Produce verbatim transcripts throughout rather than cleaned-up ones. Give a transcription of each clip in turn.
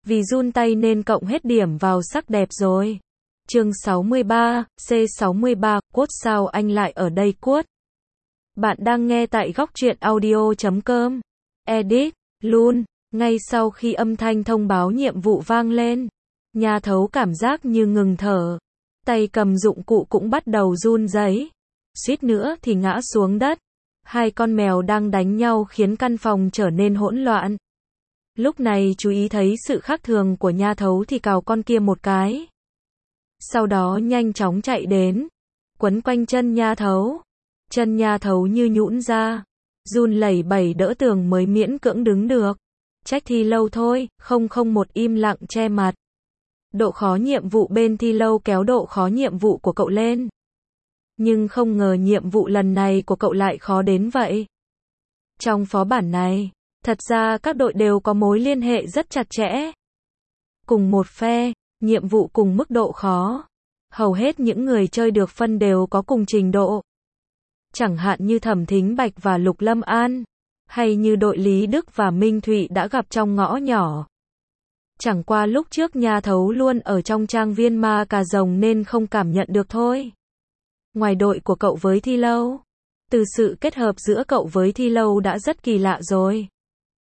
Vì run tay nên cộng hết điểm vào sắc đẹp rồi. Chương sáu mươi ba, C sáu mươi ba, Quote sao anh lại ở đây Quote. Bạn đang nghe tại góc truyện audio chấm com. Edit, luôn. Ngay sau khi âm thanh thông báo nhiệm vụ vang lên, Nha Thấu cảm giác như ngừng thở. Tay cầm dụng cụ cũng bắt đầu run rẩy. Suýt nữa thì ngã xuống đất. Hai con mèo đang đánh nhau khiến căn phòng trở nên hỗn loạn. Lúc này chú ý thấy sự khác thường của Nha Thấu thì cào con kia một cái. Sau đó nhanh chóng chạy đến, quấn quanh chân Nha Thấu. Chân Nha Thấu như nhũn ra, run lẩy bẩy đỡ tường mới miễn cưỡng đứng được. Trách Thi Lâu thôi, không không một im lặng che mặt. Độ khó nhiệm vụ bên Thi Lâu kéo độ khó nhiệm vụ của cậu lên. Nhưng không ngờ nhiệm vụ lần này của cậu lại khó đến vậy. Trong phó bản này, thật ra các đội đều có mối liên hệ rất chặt chẽ. Cùng một phe, nhiệm vụ cùng mức độ khó. Hầu hết những người chơi được phân đều có cùng trình độ. Chẳng hạn như Thẩm Thính Bạch và Lục Lâm An, hay như đội Lý Đức và Minh Thụy đã gặp trong ngõ nhỏ. Chẳng qua lúc trước Nha Thấu luôn ở trong trang viên Ma Cà Rồng nên không cảm nhận được thôi. Ngoài đội của cậu với Thi Lâu, từ sự kết hợp giữa cậu với Thi Lâu đã rất kỳ lạ rồi.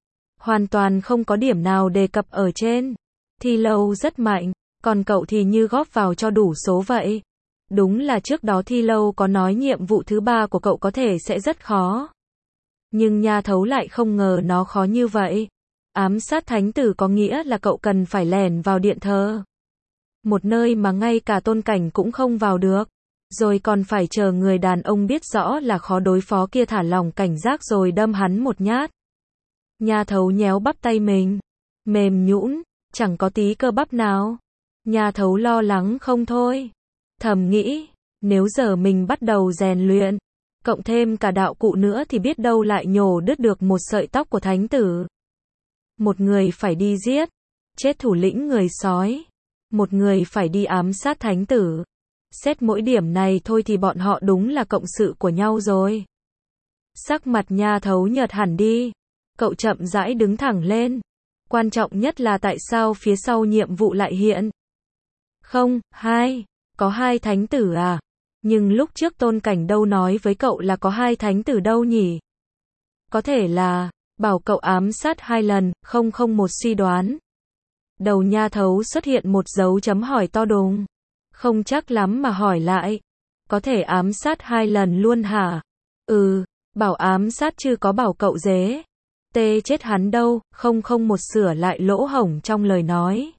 Hoàn toàn không có điểm nào đề cập ở trên. Thi Lâu rất mạnh, còn cậu thì như góp vào cho đủ số vậy. Đúng là trước đó Thi Lâu có nói nhiệm vụ thứ ba của cậu có thể sẽ rất khó. Nhưng Nha Thấu lại không ngờ nó khó như vậy. Ám sát thánh tử có nghĩa là cậu cần phải lẻn vào điện thờ. Một nơi mà ngay cả Tôn Cảnh cũng không vào được. Rồi còn phải chờ người đàn ông biết rõ là khó đối phó kia thả lỏng cảnh giác rồi đâm hắn một nhát. Nha Thấu nhéo bắp tay mình. Mềm nhũn, chẳng có tí cơ bắp nào. Nha Thấu lo lắng không thôi. Thầm nghĩ, nếu giờ mình bắt đầu rèn luyện, cộng thêm cả đạo cụ nữa thì biết đâu lại nhổ đứt được một sợi tóc của thánh tử. Một người phải đi giết, chết thủ lĩnh người sói. Một người phải đi ám sát thánh tử. Xét mỗi điểm này thôi thì bọn họ đúng là cộng sự của nhau rồi. Sắc mặt Nha Thấu nhợt hẳn đi. Cậu chậm rãi đứng thẳng lên. Quan trọng nhất là tại sao phía sau nhiệm vụ lại hiện. Không, hai. Có hai thánh tử à? Nhưng lúc trước Tôn Cảnh đâu nói với cậu là có hai thánh tử đâu nhỉ? Có thể là bảo cậu ám sát hai lần, không không một suy đoán. Đầu Nha Thấu xuất hiện một dấu chấm hỏi to đùng. Không chắc lắm mà hỏi lại. Có thể ám sát hai lần luôn hả? Ừ, bảo ám sát chứ có bảo cậu dế. Tê chết hắn đâu, không không một sửa lại lỗ hổng trong lời nói.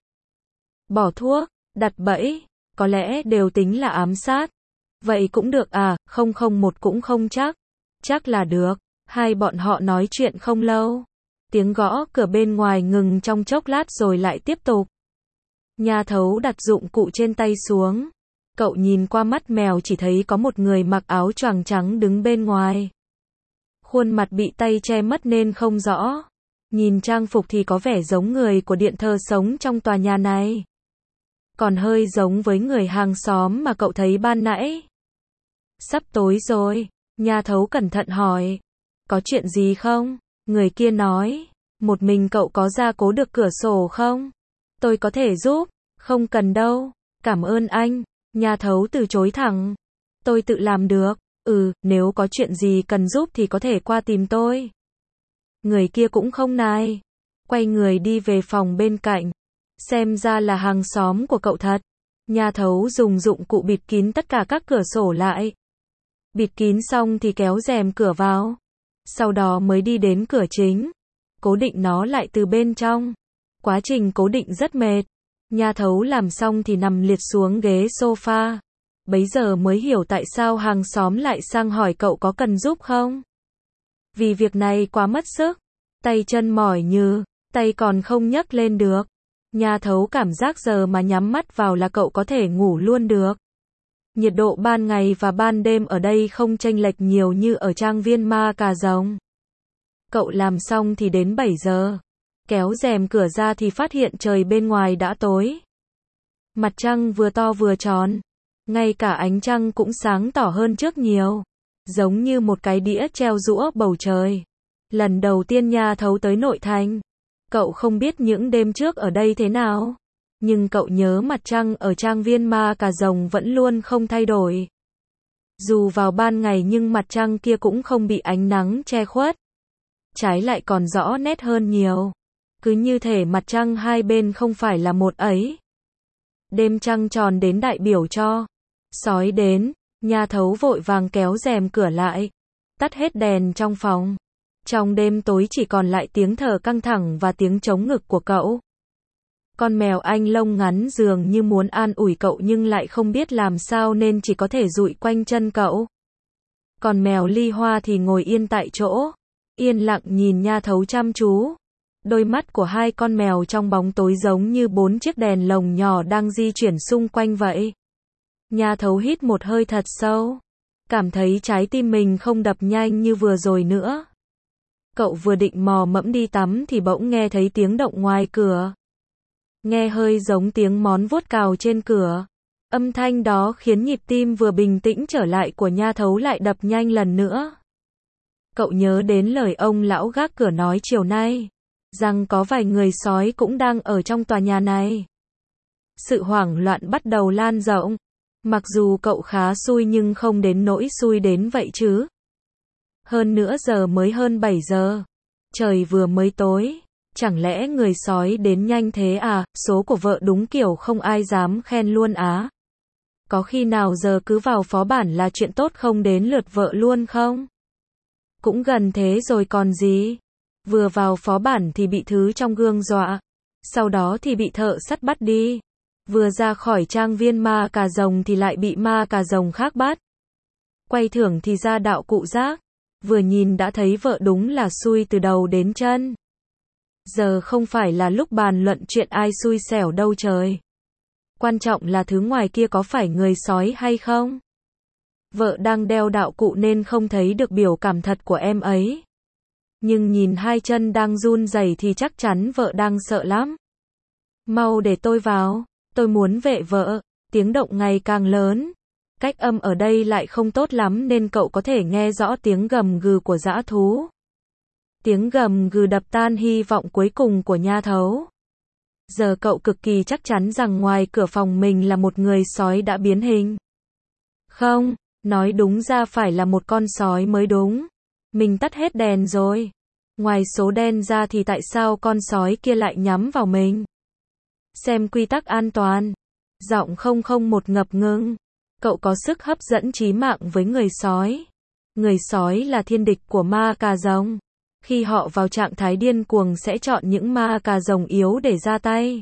Bỏ thuốc, đặt bẫy, có lẽ đều tính là ám sát. Vậy cũng được à, không không một cũng không chắc. Chắc là được. Hai bọn họ nói chuyện không lâu. Tiếng gõ cửa bên ngoài ngừng trong chốc lát rồi lại tiếp tục. Nha Thấu đặt dụng cụ trên tay xuống. Cậu nhìn qua mắt mèo chỉ thấy có một người mặc áo choàng trắng đứng bên ngoài. Khuôn mặt bị tay che mất nên không rõ. Nhìn trang phục thì có vẻ giống người của điện thờ sống trong tòa nhà này. Còn hơi giống với người hàng xóm mà cậu thấy ban nãy. Sắp tối rồi, Nha Thấu cẩn thận hỏi. Có chuyện gì không? Người kia nói. Một mình cậu có gia cố được cửa sổ không? Tôi có thể giúp. Không cần đâu. Cảm ơn anh. Nha Thấu từ chối thẳng. Tôi tự làm được. Ừ, nếu có chuyện gì cần giúp thì có thể qua tìm tôi. Người kia cũng không nài. Quay người đi về phòng bên cạnh. Xem ra là hàng xóm của cậu thật. Nha Thấu dùng dụng cụ bịt kín tất cả các cửa sổ lại. Bịt kín xong thì kéo rèm cửa vào. Sau đó mới đi đến cửa chính. Cố định nó lại từ bên trong. Quá trình cố định rất mệt. Nha Thấu làm xong thì nằm liệt xuống ghế sofa. Bấy giờ mới hiểu tại sao hàng xóm lại sang hỏi cậu có cần giúp không. Vì việc này quá mất sức. Tay chân mỏi nhừ. Tay còn không nhấc lên được. Nha Thấu cảm giác giờ mà nhắm mắt vào là cậu có thể ngủ luôn được. Nhiệt độ ban ngày và ban đêm ở đây không chênh lệch nhiều như ở trang viên Ma Cà Rồng. Cậu làm xong thì đến bảy giờ. Kéo rèm cửa ra thì phát hiện trời bên ngoài đã tối. Mặt trăng vừa to vừa tròn. Ngay cả ánh trăng cũng sáng tỏ hơn trước nhiều. Giống như một cái đĩa treo giũa bầu trời. Lần đầu tiên Nha Thấu tới nội thành. Cậu không biết những đêm trước ở đây thế nào, nhưng cậu nhớ mặt trăng ở trang viên Ma Cà Rồng vẫn luôn không thay đổi. Dù vào ban ngày nhưng mặt trăng kia cũng không bị ánh nắng che khuất. Trái lại còn rõ nét hơn nhiều. Cứ như thể mặt trăng hai bên không phải là một ấy. Đêm trăng tròn đến đại biểu cho sói đến, Nha Thấu vội vàng kéo rèm cửa lại, tắt hết đèn trong phòng. Trong đêm tối chỉ còn lại tiếng thở căng thẳng và tiếng trống ngực của cậu. Con mèo Anh lông ngắn dường như muốn an ủi cậu nhưng lại không biết làm sao nên chỉ có thể dụi quanh chân cậu. Còn mèo Ly Hoa thì ngồi yên tại chỗ, yên lặng nhìn Nha Thấu chăm chú. Đôi mắt của hai con mèo trong bóng tối giống như bốn chiếc đèn lồng nhỏ đang di chuyển xung quanh vậy. Nha Thấu hít một hơi thật sâu, cảm thấy trái tim mình không đập nhanh như vừa rồi nữa. Cậu vừa định mò mẫm đi tắm thì bỗng nghe thấy tiếng động ngoài cửa. Nghe hơi giống tiếng món vuốt cào trên cửa. Âm thanh đó khiến nhịp tim vừa bình tĩnh trở lại của Nha Thấu lại đập nhanh lần nữa. Cậu nhớ đến lời ông lão gác cửa nói chiều nay, rằng có vài người sói cũng đang ở trong tòa nhà này. Sự hoảng loạn bắt đầu lan rộng. Mặc dù cậu khá xui nhưng không đến nỗi xui đến vậy chứ. Hơn nữa giờ mới hơn bảy giờ. Trời vừa mới tối. Chẳng lẽ người sói đến nhanh thế à, số của vợ đúng kiểu không ai dám khen luôn á. Có khi nào giờ cứ vào phó bản là chuyện tốt không đến lượt vợ luôn không? Cũng gần thế rồi còn gì. Vừa vào phó bản thì bị thứ trong gương dọa. Sau đó thì bị thợ sắt bắt đi. Vừa ra khỏi trang viên Ma Cà Rồng thì lại bị Ma Cà Rồng khác bắt. Quay thưởng thì ra đạo cụ giác. Vừa nhìn đã thấy vợ đúng là xui từ đầu đến chân. Giờ không phải là lúc bàn luận chuyện ai xui xẻo đâu trời. Quan trọng là thứ ngoài kia có phải người sói hay không? Vợ đang đeo đạo cụ nên không thấy được biểu cảm thật của em ấy. Nhưng nhìn hai chân đang run rẩy thì chắc chắn vợ đang sợ lắm. Mau để tôi vào, tôi muốn vệ vợ. Tiếng động ngày càng lớn. Cách âm ở đây lại không tốt lắm nên cậu có thể nghe rõ tiếng gầm gừ của dã thú. Tiếng gầm gừ đập tan hy vọng cuối cùng của Nha Thấu. Giờ cậu cực kỳ chắc chắn rằng ngoài cửa phòng mình là một người sói đã biến hình. Không, nói đúng ra phải là một con sói mới đúng. Mình tắt hết đèn rồi. Ngoài số đen ra thì tại sao con sói kia lại nhắm vào mình? Xem quy tắc an toàn. Giọng không không một ngập ngừng. Cậu có sức hấp dẫn chí mạng với người sói. Người sói là thiên địch của Ma Cà Rồng. Khi họ vào trạng thái điên cuồng sẽ chọn những Ma Cà Rồng yếu để ra tay.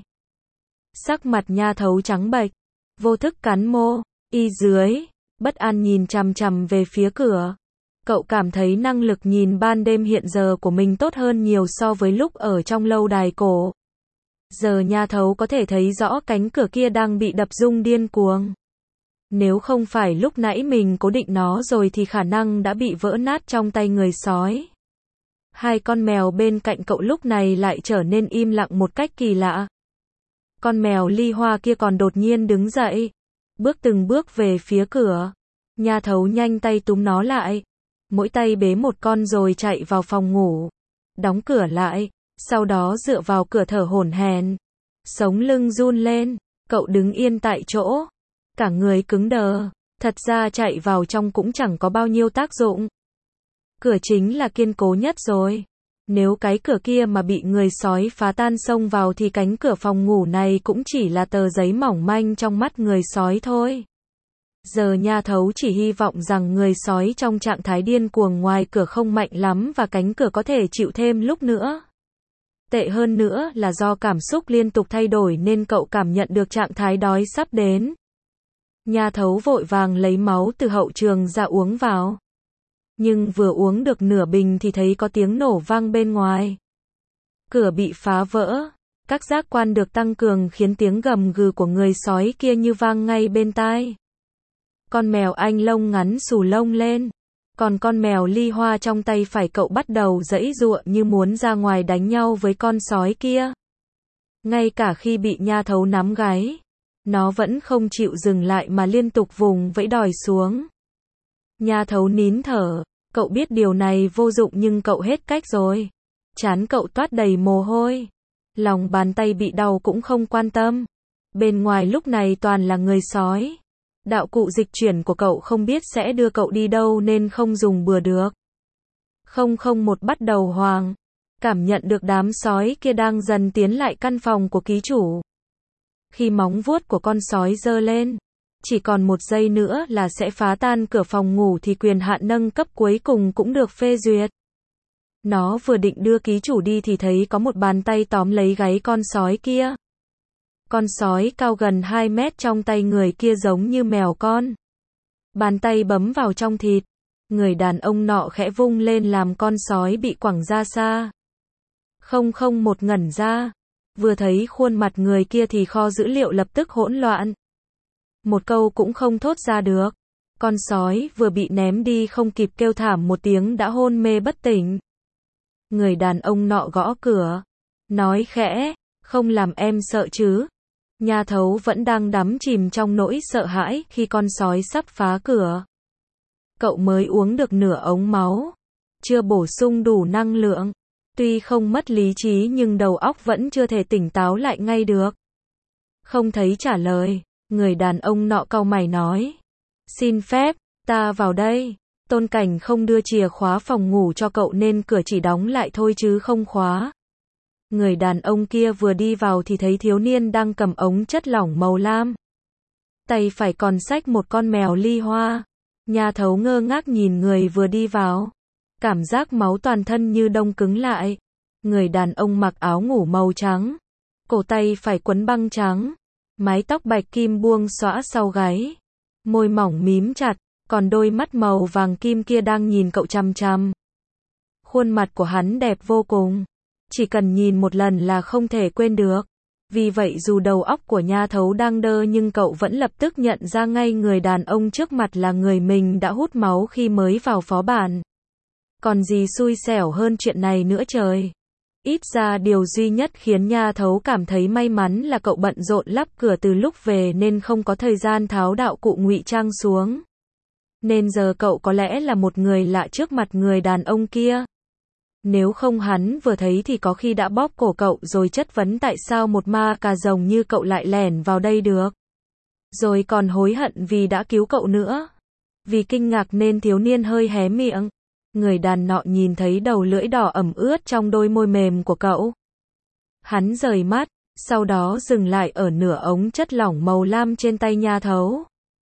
Sắc mặt Nha Thấu trắng bệch, vô thức cắn môi, y dưới, bất an nhìn chằm chằm về phía cửa. Cậu cảm thấy năng lực nhìn ban đêm hiện giờ của mình tốt hơn nhiều so với lúc ở trong lâu đài cổ. Giờ Nha Thấu có thể thấy rõ cánh cửa kia đang bị đập rung điên cuồng. Nếu không phải lúc nãy mình cố định nó rồi thì khả năng đã bị vỡ nát trong tay người sói. Hai con mèo bên cạnh cậu lúc này lại trở nên im lặng một cách kỳ lạ. Con mèo Ly Hoa kia còn đột nhiên đứng dậy, bước từng bước về phía cửa. Nha Thấu nhanh tay túm nó lại, mỗi tay bế một con rồi chạy vào phòng ngủ, đóng cửa lại, sau đó dựa vào cửa thở hổn hển, sống lưng run lên. Cậu đứng yên tại chỗ, cả người cứng đờ. Thật ra chạy vào trong cũng chẳng có bao nhiêu tác dụng. Cửa chính là kiên cố nhất rồi. Nếu cái cửa kia mà bị người sói phá tan xông vào thì cánh cửa phòng ngủ này cũng chỉ là tờ giấy mỏng manh trong mắt người sói thôi. Giờ Nha Thấu chỉ hy vọng rằng người sói trong trạng thái điên cuồng ngoài cửa không mạnh lắm và cánh cửa có thể chịu thêm lúc nữa. Tệ hơn nữa là do cảm xúc liên tục thay đổi nên cậu cảm nhận được trạng thái đói sắp đến. Nha Thấu vội vàng lấy máu từ hậu trường ra uống vào. Nhưng vừa uống được nửa bình thì thấy có tiếng nổ vang bên ngoài. Cửa bị phá vỡ. Các giác quan được tăng cường khiến tiếng gầm gừ của người sói kia như vang ngay bên tai. Con mèo Anh lông ngắn xù lông lên. Còn con mèo Ly Hoa trong tay phải cậu bắt đầu giãy giụa như muốn ra ngoài đánh nhau với con sói kia. Ngay cả khi bị Nha Thấu nắm gáy, nó vẫn không chịu dừng lại mà liên tục vùng vẫy đòi xuống. Nha Thấu nín thở, cậu biết điều này vô dụng nhưng cậu hết cách rồi. Trán cậu toát đầy mồ hôi. Lòng bàn tay bị đau cũng không quan tâm. Bên ngoài lúc này toàn là người sói. Đạo cụ dịch chuyển của cậu không biết sẽ đưa cậu đi đâu nên không dùng bừa được. không không một bắt đầu hoang. Cảm nhận được đám sói kia đang dần tiến lại căn phòng của ký chủ. Khi móng vuốt của con sói giơ lên, chỉ còn một giây nữa là sẽ phá tan cửa phòng ngủ thì quyền hạn nâng cấp cuối cùng cũng được phê duyệt. Nó vừa định đưa ký chủ đi thì thấy có một bàn tay tóm lấy gáy con sói kia. Con sói cao gần hai mét trong tay người kia giống như mèo con. Bàn tay bấm vào trong thịt. Người đàn ông nọ khẽ vung lên làm con sói bị quẳng ra xa. không không một ngẩn ra. Vừa thấy khuôn mặt người kia thì kho dữ liệu lập tức hỗn loạn. Một câu cũng không thốt ra được. Con sói vừa bị ném đi không kịp kêu thảm một tiếng đã hôn mê bất tỉnh. Người đàn ông nọ gõ cửa. Nói khẽ, không làm em sợ chứ. Nha thấu vẫn đang đắm chìm trong nỗi sợ hãi khi con sói sắp phá cửa. Cậu mới uống được nửa ống máu. Chưa bổ sung đủ năng lượng. Tuy không mất lý trí nhưng đầu óc vẫn chưa thể tỉnh táo lại ngay được. Không thấy trả lời. Người đàn ông nọ cau mày nói. Xin phép, ta vào đây. Tôn Cảnh không đưa chìa khóa phòng ngủ cho cậu nên cửa chỉ đóng lại thôi chứ không khóa. Người đàn ông kia vừa đi vào thì thấy thiếu niên đang cầm ống chất lỏng màu lam. Tay phải còn xách một con mèo ly hoa. Nha thấu ngơ ngác nhìn người vừa đi vào. Cảm giác máu toàn thân như đông cứng lại. Người đàn ông mặc áo ngủ màu trắng. Cổ tay phải quấn băng trắng. Mái tóc bạch kim buông xõa sau gáy. Môi mỏng mím chặt. Còn đôi mắt màu vàng kim kia đang nhìn cậu chằm chằm. Khuôn mặt của hắn đẹp vô cùng. Chỉ cần nhìn một lần là không thể quên được. Vì vậy dù đầu óc của nha thấu đang đơ nhưng cậu vẫn lập tức nhận ra ngay người đàn ông trước mặt là người mình đã hút máu khi mới vào phó bản. Còn gì xui xẻo hơn chuyện này nữa trời. Ít ra điều duy nhất khiến nha thấu cảm thấy may mắn là cậu bận rộn lắp cửa từ lúc về nên không có thời gian tháo đạo cụ ngụy trang xuống. Nên giờ cậu có lẽ là một người lạ trước mặt người đàn ông kia. Nếu không hắn vừa thấy thì có khi đã bóp cổ cậu rồi chất vấn tại sao một ma cà rồng như cậu lại lẻn vào đây được. Rồi còn hối hận vì đã cứu cậu nữa. Vì kinh ngạc nên thiếu niên hơi hé miệng. Người đàn nọ nhìn thấy đầu lưỡi đỏ ẩm ướt trong đôi môi mềm của cậu. Hắn rời mắt, sau đó dừng lại ở nửa ống chất lỏng màu lam trên tay nha thấu.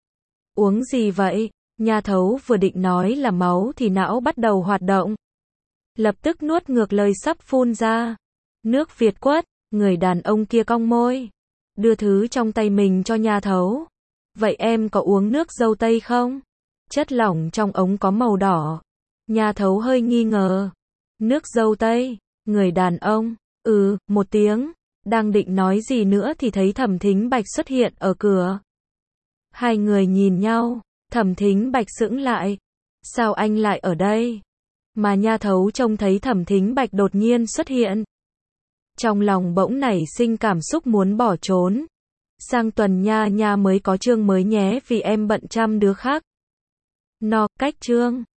Uống gì vậy? Nha thấu vừa định nói là máu thì não bắt đầu hoạt động. Lập tức nuốt ngược lời sắp phun ra. Nước Việt quất, người đàn ông kia cong môi. Đưa thứ trong tay mình cho nha thấu. Vậy em có uống nước dâu tây không? Chất lỏng trong ống có màu đỏ. Nha thấu hơi nghi ngờ. Nước dâu tây, người đàn ông, ừ, một tiếng. Đang định nói gì nữa thì thấy Thẩm Thính Bạch xuất hiện ở cửa. Hai người nhìn nhau. Thẩm Thính Bạch sững lại. Sao anh lại ở đây? Mà nha thấu trông thấy Thẩm Thính Bạch đột nhiên xuất hiện. Trong lòng bỗng nảy sinh cảm xúc muốn bỏ trốn. Sang tuần nha nha mới có chương mới nhé vì em bận chăm đứa khác. No, cách chương.